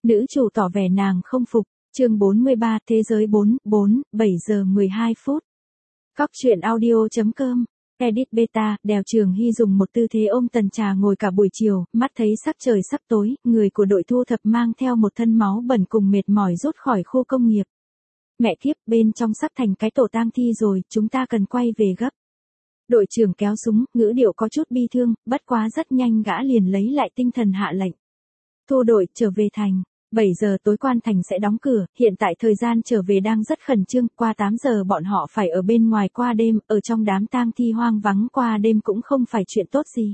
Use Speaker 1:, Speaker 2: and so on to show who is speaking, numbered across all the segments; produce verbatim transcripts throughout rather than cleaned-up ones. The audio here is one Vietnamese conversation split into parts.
Speaker 1: Nữ chủ tỏ vẻ nàng không phục. Chương bốn mươi ba, Thế giới bốn, bốn, bảy giờ mười hai phút. Cóc truyện audio chấm com. Edit beta, Đèo Trường Hy dùng một tư thế ôm Tần Trà ngồi cả buổi chiều, mắt thấy sắc trời sắp tối, người của đội thu thập mang theo một thân máu bẩn cùng mệt mỏi rút khỏi khu công nghiệp. Mẹ kiếp, bên trong sắp thành cái tổ tang thi rồi, chúng ta cần quay về gấp. Đội trưởng kéo súng, ngữ điệu có chút bi thương, bất quá rất nhanh gã liền lấy lại tinh thần hạ lệnh. Thu đội, trở về thành. bảy giờ tối quan thành sẽ đóng cửa, hiện tại thời gian trở về đang rất khẩn trương, qua tám giờ bọn họ phải ở bên ngoài qua đêm, ở trong đám tang thi hoang vắng qua đêm cũng không phải chuyện tốt gì.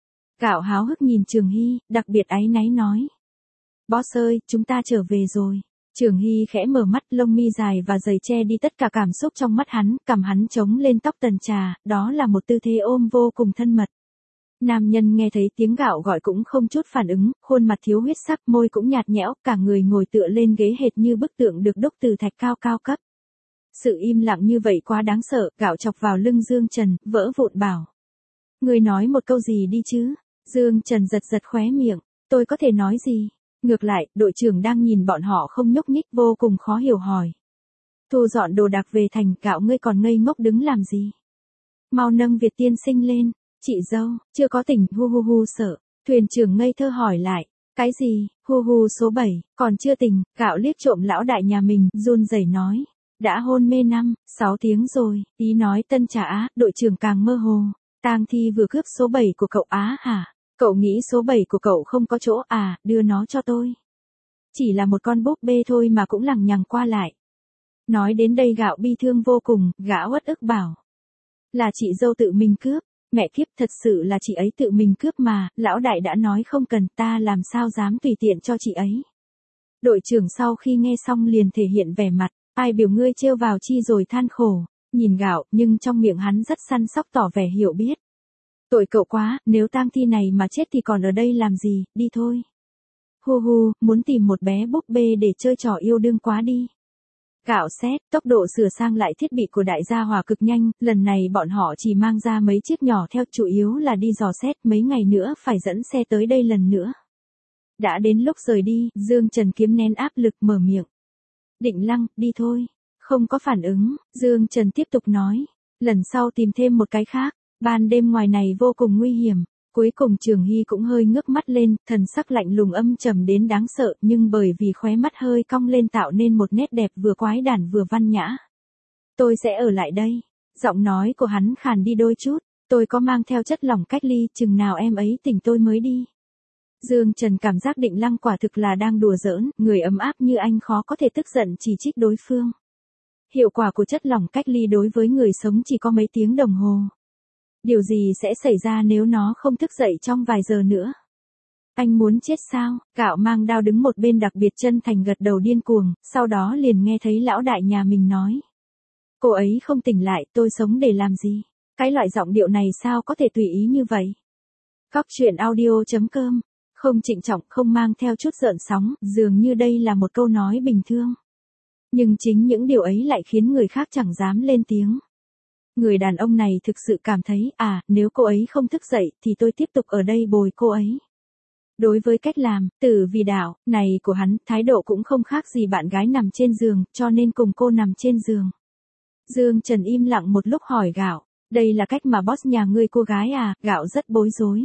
Speaker 1: Gạo háo hức nhìn Trường Hy, đặc biệt áy náy nói. Boss ơi, chúng ta trở về rồi. Trường Hy khẽ mở mắt, lông mi dài và dày che đi tất cả cảm xúc trong mắt hắn, cằm hắn chống lên tóc Tần Trà, đó là một tư thế ôm vô cùng thân mật. Nam nhân nghe thấy tiếng gạo gọi cũng không chút phản ứng, khuôn mặt thiếu huyết sắc, môi cũng nhạt nhẽo, cả người ngồi tựa lên ghế hệt như bức tượng được đúc từ thạch cao cao cấp. Sự im lặng như vậy quá đáng sợ, gạo chọc vào lưng Dương Trần, vỡ vụn bảo. Người nói một câu gì đi chứ? Dương Trần giật giật khóe miệng, tôi có thể nói gì? Ngược lại, đội trưởng đang nhìn bọn họ không nhúc nhích vô cùng khó hiểu hỏi. Thu dọn đồ đạc về thành, gạo ngươi còn ngây ngốc đứng làm gì? Mau nâng Việt tiên sinh lên. Chị dâu, chưa có tỉnh, hu hu hu sợ. Thuyền trưởng ngây thơ hỏi lại. Cái gì, hu hu số bảy, còn chưa tỉnh, gạo liếc trộm lão đại nhà mình, run rẩy nói. Đã hôn mê năm, sáu tiếng rồi, ý nói Tân Trà Á, đội trưởng càng mơ hồ. Tang thi vừa cướp số bảy của cậu Á hả? Cậu nghĩ số bảy của cậu không có chỗ à, đưa nó cho tôi. Chỉ là một con búp bê thôi mà cũng lằng nhằng qua lại. Nói đến đây gạo bi thương vô cùng, gã uất ức bảo. Là chị dâu tự mình cướp. Mẹ kiếp, thật sự là chị ấy tự mình cướp mà, lão đại đã nói không cần, ta làm sao dám tùy tiện cho chị ấy. Đội trưởng sau khi nghe xong liền thể hiện vẻ mặt, ai biểu ngươi trêu vào chi rồi than khổ, nhìn gạo, nhưng trong miệng hắn rất săn sóc tỏ vẻ hiểu biết. Tội cậu quá, nếu tang thi này mà chết thì còn ở đây làm gì, đi thôi. Hu hu, muốn tìm một bé búp bê để chơi trò yêu đương quá đi. Gạo xét, tốc độ sửa sang lại thiết bị của đại gia hỏa cực nhanh, lần này bọn họ chỉ mang ra mấy chiếc nhỏ theo, chủ yếu là đi dò xét, mấy ngày nữa phải dẫn xe tới đây lần nữa. Đã đến lúc rời đi, Dương Trần kiếm nén áp lực mở miệng. Định Lăng, đi thôi. Không có phản ứng, Dương Trần tiếp tục nói. Lần sau tìm thêm một cái khác, ban đêm ngoài này vô cùng nguy hiểm. Cuối cùng Trường Hy cũng hơi ngước mắt lên, thần sắc lạnh lùng âm trầm đến đáng sợ, nhưng bởi vì khóe mắt hơi cong lên tạo nên một nét đẹp vừa quái đản vừa văn nhã. Tôi sẽ ở lại đây. Giọng nói của hắn khàn đi đôi chút, tôi có mang theo chất lỏng cách ly, chừng nào em ấy tỉnh tôi mới đi. Dương Trần cảm giác Định Lăng quả thực là đang đùa giỡn, người ấm áp như anh khó có thể tức giận chỉ trích đối phương. Hiệu quả của chất lỏng cách ly đối với người sống chỉ có mấy tiếng đồng hồ. Điều gì sẽ xảy ra nếu nó không thức dậy trong vài giờ nữa? Anh muốn chết sao? Gạo mang đao đứng một bên đặc biệt chân thành gật đầu điên cuồng, sau đó liền nghe thấy lão đại nhà mình nói. Cô ấy không tỉnh lại, tôi sống để làm gì? Cái loại giọng điệu này sao có thể tùy ý như vậy? Cóc truyện audio chấm com. Không trịnh trọng, không mang theo chút gợn sóng, dường như đây là một câu nói bình thường. Nhưng chính những điều ấy lại khiến người khác chẳng dám lên tiếng. Người đàn ông này thực sự cảm thấy, à, nếu cô ấy không thức dậy, thì tôi tiếp tục ở đây bồi cô ấy. Đối với cách làm, tử vì đạo, này của hắn, thái độ cũng không khác gì bạn gái nằm trên giường, cho nên cùng cô nằm trên giường. Dương Trần im lặng một lúc hỏi gạo, đây là cách mà boss nhà ngươi cô gái à, gạo rất bối rối.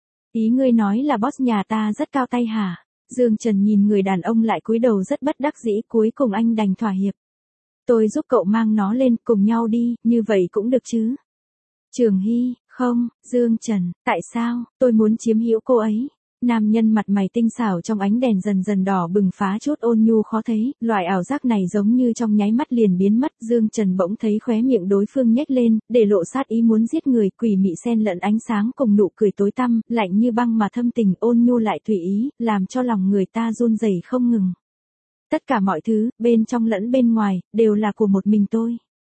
Speaker 1: Ý ngươi nói là boss nhà ta rất cao tay hả? Dương Trần nhìn người đàn ông lại cúi đầu rất bất đắc dĩ, cuối cùng anh đành thỏa hiệp. Tôi giúp cậu mang nó lên, cùng nhau đi, như vậy cũng được chứ. Trường Hy, không, Dương Trần, tại sao, tôi muốn chiếm hữu cô ấy. Nam nhân mặt mày tinh xảo trong ánh đèn dần dần đỏ bừng phá chút ôn nhu khó thấy, loại ảo giác này giống như trong nháy mắt liền biến mất. Dương Trần bỗng thấy khóe miệng đối phương nhếch lên, để lộ sát ý muốn giết người, quỷ mị xen lẫn ánh sáng cùng nụ cười tối tăm, lạnh như băng mà thâm tình, ôn nhu lại tùy ý, làm cho lòng người ta run rẩy không ngừng. Tất cả mọi thứ, bên trong lẫn bên ngoài, đều là của một mình tôi.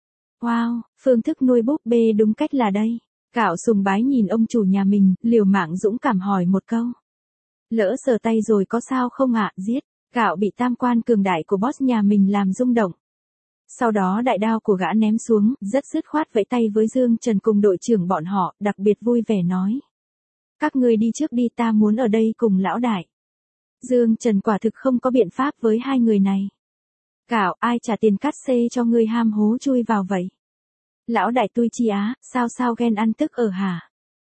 Speaker 1: Wow, phương thức nuôi búp bê đúng cách là đây. Gạo sùng bái nhìn ông chủ nhà mình, liều mạng dũng cảm hỏi một câu. Lỡ sờ tay rồi có sao không ạ, giết. Gạo bị tam quan cường đại của boss nhà mình làm rung động. Sau đó đại đao của gã ném xuống, rất dứt khoát vẫy tay với Dương Trần cùng đội trưởng bọn họ, đặc biệt vui vẻ nói. Các ngươi đi trước đi, ta muốn ở đây cùng lão đại. Dương Trần quả thực không có biện pháp với hai người này. Cảo, ai trả tiền cát xê cho ngươi ham hố chui vào vậy? Lão đại tui chi á, sao sao ghen ăn tức ở hả?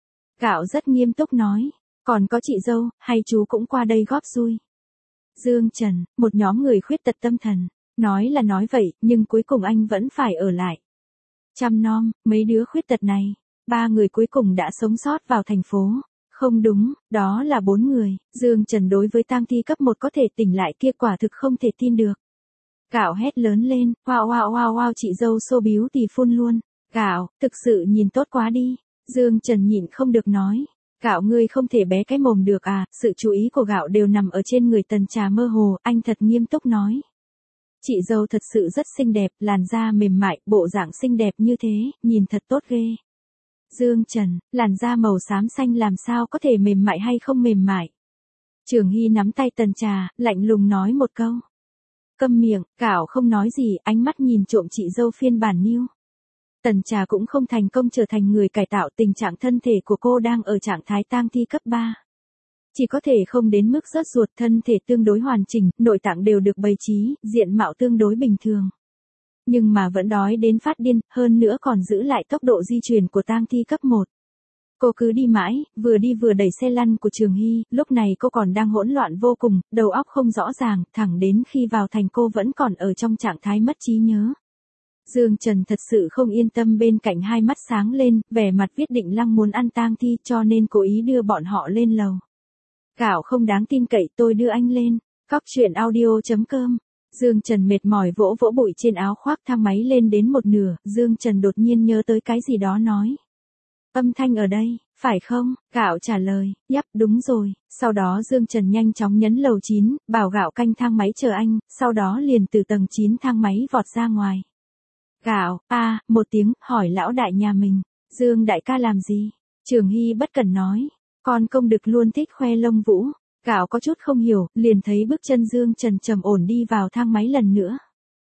Speaker 1: Cảo rất nghiêm túc nói, còn có chị dâu, hay chú cũng qua đây góp xui. Dương Trần, một nhóm người khuyết tật tâm thần, nói là nói vậy, nhưng cuối cùng anh vẫn phải ở lại. Chăm nom, mấy đứa khuyết tật này, ba người cuối cùng đã sống sót vào thành phố. Không đúng, đó là bốn người, Dương Trần đối với tang thi cấp một có thể tỉnh lại kia quả thực không thể tin được. Cảo hét lớn lên, wow wow wow wow chị dâu xô biếu tì phun luôn. Cảo, thực sự nhìn tốt quá đi. Dương Trần nhịn không được nói. Cảo ngươi không thể bé cái mồm được à, sự chú ý của Gạo đều nằm ở trên người Tần Trà mơ hồ, anh thật nghiêm túc nói. Chị dâu thật sự rất xinh đẹp, làn da mềm mại, bộ dạng xinh đẹp như thế, nhìn thật tốt ghê. Dương Trần, làn da màu xám xanh làm sao có thể mềm mại hay không mềm mại. Trường Hy nắm tay Tần Trà, lạnh lùng nói một câu. Câm miệng, Cảo không nói gì, ánh mắt nhìn trộm chị dâu phiên bản new. Tần Trà cũng không thành công trở thành người cải tạo, tình trạng thân thể của cô đang ở trạng thái tang thi cấp ba. Chỉ có thể không đến mức rớt ruột, thân thể tương đối hoàn chỉnh, nội tạng đều được bày trí, diện mạo tương đối bình thường. Nhưng mà vẫn đói đến phát điên, hơn nữa còn giữ lại tốc độ di chuyển của tang thi cấp một. Cô cứ đi mãi, vừa đi vừa đẩy xe lăn của Trường Hy, lúc này cô còn đang hỗn loạn vô cùng, đầu óc không rõ ràng, thẳng đến khi vào thành cô vẫn còn ở trong trạng thái mất trí nhớ. Dương Trần thật sự không yên tâm, bên cạnh hai mắt sáng lên, vẻ mặt viết định Lăng muốn ăn tang thi cho nên cố ý đưa bọn họ lên lầu. Cảo không đáng tin cậy, tôi đưa anh lên. Cóc truyện audio chấm com. Dương Trần mệt mỏi vỗ vỗ bụi trên áo khoác, thang máy lên đến một nửa, Dương Trần đột nhiên nhớ tới cái gì đó nói. Âm thanh ở đây, phải không? Cảo trả lời, yep, đúng rồi. Sau đó Dương Trần nhanh chóng nhấn lầu chín, bảo Gạo canh thang máy chờ anh, sau đó liền từ tầng chín thang máy vọt ra ngoài. Gạo, a, à, một tiếng, hỏi lão đại nhà mình, Dương đại ca làm gì? Trường Hy bất cẩn nói, con công đực luôn thích khoe lông vũ. Gạo có chút không hiểu, liền thấy bước chân Dương Trần trầm ổn đi vào thang máy lần nữa.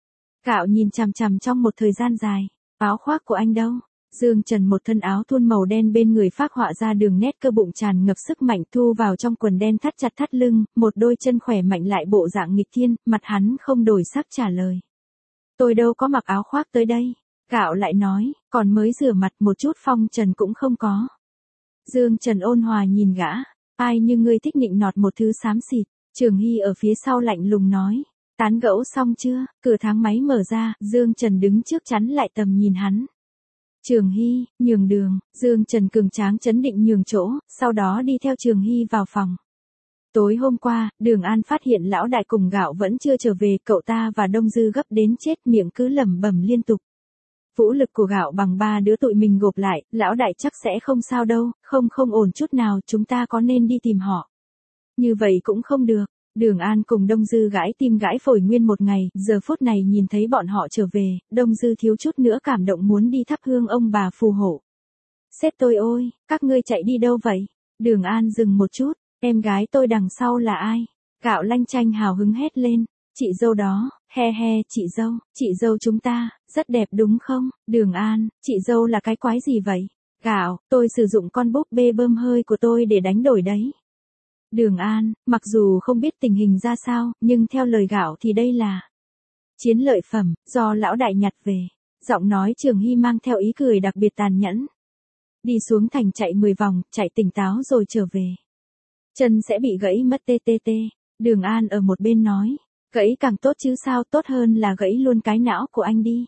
Speaker 1: Gạo nhìn chằm chằm trong một thời gian dài, áo khoác của anh đâu? Dương Trần một thân áo thun màu đen bên người phác họa ra đường nét cơ bụng tràn ngập sức mạnh thu vào trong quần đen thắt chặt thắt lưng, một đôi chân khỏe mạnh lại bộ dạng nghịch thiên, mặt hắn không đổi sắc trả lời. Tôi đâu có mặc áo khoác tới đây. Gạo lại nói, còn mới rửa mặt một chút phong trần cũng không có. Dương Trần ôn hòa nhìn gã, ai như ngươi thích nịnh nọt một thứ xám xịt. Trường Hy ở phía sau lạnh lùng nói, tán gẫu xong chưa? Cửa thang máy mở ra, Dương Trần đứng trước chắn lại tầm nhìn hắn. Trường Hy, nhường đường, Dương Trần cường tráng chấn định nhường chỗ, sau đó đi theo Trường Hy vào phòng. Tối hôm qua, Đường An phát hiện lão đại cùng Gạo vẫn chưa trở về, cậu ta và Đông Dư gấp đến chết, miệng cứ lẩm bẩm liên tục. Vũ lực của Gạo bằng ba đứa tụi mình gộp lại, lão đại chắc sẽ không sao đâu, không không ổn chút nào, chúng ta có nên đi tìm họ. Như vậy cũng không được. Đường An cùng Đông Dư gãi tim gãi phổi nguyên một ngày, giờ phút này nhìn thấy bọn họ trở về, Đông Dư thiếu chút nữa cảm động muốn đi thắp hương ông bà phù hộ. Sếp tôi ôi, các ngươi chạy đi đâu vậy? Đường An dừng một chút, em gái tôi đằng sau là ai? Gạo lanh chanh hào hứng hét lên, chị dâu đó, he he, chị dâu, chị dâu chúng ta, rất đẹp đúng không? Đường An, chị dâu là cái quái gì vậy? Gạo, tôi sử dụng con búp bê bơm hơi của tôi để đánh đổi đấy. Đường An, mặc dù không biết tình hình ra sao, nhưng theo lời Gạo thì đây là chiến lợi phẩm, do lão đại nhặt về. Giọng nói Trường Hy mang theo ý cười đặc biệt tàn nhẫn. Đi xuống thành chạy mười vòng, chạy tỉnh táo rồi trở về. Chân sẽ bị gãy mất tê tê tê. Đường An ở một bên nói, gãy càng tốt chứ sao, tốt hơn là gãy luôn cái não của anh đi.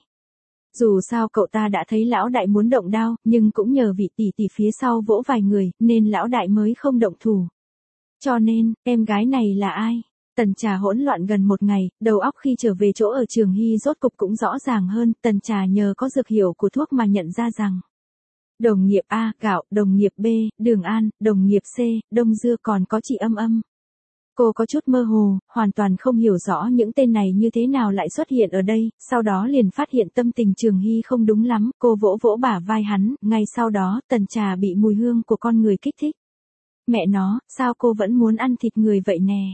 Speaker 1: Dù sao cậu ta đã thấy lão đại muốn động đao, nhưng cũng nhờ vị tỷ tỷ phía sau vỗ vài người, nên lão đại mới không động thủ. Cho nên, em gái này là ai? Tần Trà hỗn loạn gần một ngày, đầu óc khi trở về chỗ ở Trường Hy rốt cục cũng rõ ràng hơn, Tần Trà nhờ có dược hiệu của thuốc mà nhận ra rằng. Đồng nghiệp A, Gạo, đồng nghiệp B, Đường An, đồng nghiệp C, Đông Dưa còn có chị Âm Âm. Cô có chút mơ hồ, hoàn toàn không hiểu rõ những tên này như thế nào lại xuất hiện ở đây, sau đó liền phát hiện tâm tình Trường Hy không đúng lắm, cô vỗ vỗ bả vai hắn, ngay sau đó, Tần Trà bị mùi hương của con người kích thích. Mẹ nó, sao cô vẫn muốn ăn thịt người vậy nè?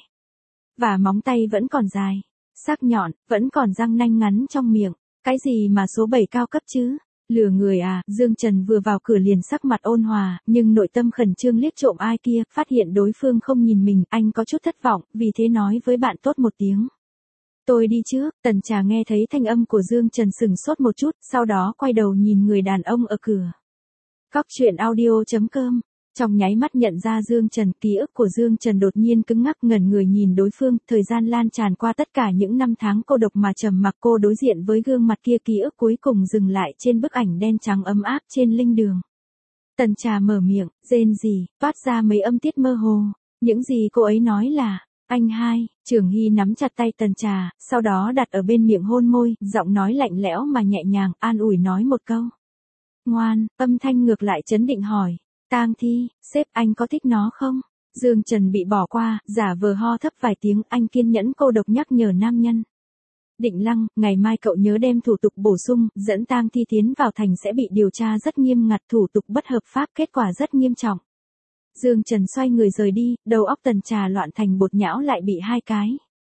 Speaker 1: Và móng tay vẫn còn dài, sắc nhọn, vẫn còn răng nanh ngắn trong miệng, cái gì mà số bảy cao cấp chứ? Lừa người à, Dương Trần vừa vào cửa liền sắc mặt ôn hòa, nhưng nội tâm khẩn trương liếc trộm ai kia, phát hiện đối phương không nhìn mình, anh có chút thất vọng, vì thế nói với bạn tốt một tiếng. Tôi đi trước, Tần Trà nghe thấy thanh âm của Dương Trần sừng sốt một chút, sau đó quay đầu nhìn người đàn ông ở cửa. Cóc truyện audio chấm com. Trong nháy mắt nhận ra Dương Trần, ký ức của Dương Trần đột nhiên cứng ngắc, ngẩn người nhìn đối phương, thời gian lan tràn qua tất cả những năm tháng cô độc mà trầm mặc, cô đối diện với gương mặt kia, ký ức cuối cùng dừng lại trên bức ảnh đen trắng ấm áp trên linh đường. Tần Trà mở miệng, rên rỉ, toát ra mấy âm tiết mơ hồ, những gì cô ấy nói là, anh hai. Trường Hy nắm chặt tay Tần Trà, sau đó đặt ở bên miệng hôn môi, giọng nói lạnh lẽo mà nhẹ nhàng, an ủi nói một câu. Ngoan, âm thanh ngược lại trấn định hỏi. Tang Thi, sếp anh có thích nó không? Dương Trần bị bỏ qua, giả vờ ho thấp vài tiếng, anh kiên nhẫn cô độc nhắc nhở nam nhân. Định Lăng, ngày mai cậu nhớ đem thủ tục bổ sung, dẫn Tang Thi tiến vào thành sẽ bị điều tra rất nghiêm ngặt, thủ tục bất hợp pháp, kết quả rất nghiêm trọng. Dương Trần xoay người rời đi, đầu óc Tần Trà loạn thành bột nhão lại bị hai cái.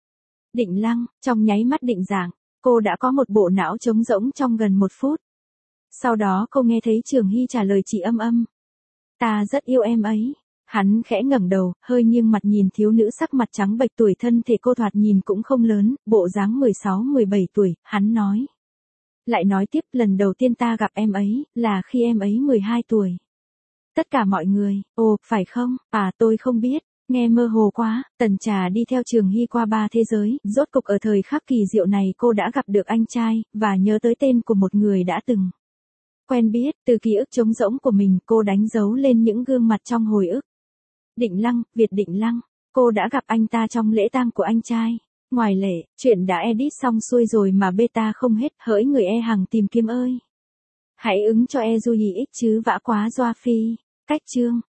Speaker 1: Định Lăng, trong nháy mắt định dạng, cô đã có một bộ não trống rỗng trong gần một phút. Sau đó cô nghe thấy Trường Hy trả lời chị âm âm. Ta rất yêu em ấy. Hắn khẽ ngẩng đầu, hơi nghiêng mặt nhìn thiếu nữ sắc mặt trắng bệch, tuổi thân thể cô thoạt nhìn cũng không lớn, bộ dáng mười sáu mười bảy tuổi, hắn nói. Lại nói tiếp, lần đầu tiên ta gặp em ấy, là khi em ấy mười hai tuổi. Tất cả mọi người, ồ, phải không, à tôi không biết, nghe mơ hồ quá. Tần Trà đi theo Trường Hy qua ba thế giới, rốt cục ở thời khắc kỳ diệu này cô đã gặp được anh trai, và nhớ tới tên của một người đã từng quen biết, từ ký ức trống rỗng của mình cô đánh dấu lên những gương mặt trong hồi ức. Định Lăng, Việt Định Lăng, cô đã gặp anh ta trong lễ tang của anh trai. Ngoài lệ, chuyện đã edit xong xuôi rồi mà beta không hết, hỡi người e hàng tìm kiếm ơi. Hãy ứng cho e du ý ích chứ vã quá doa phi. Cách chương.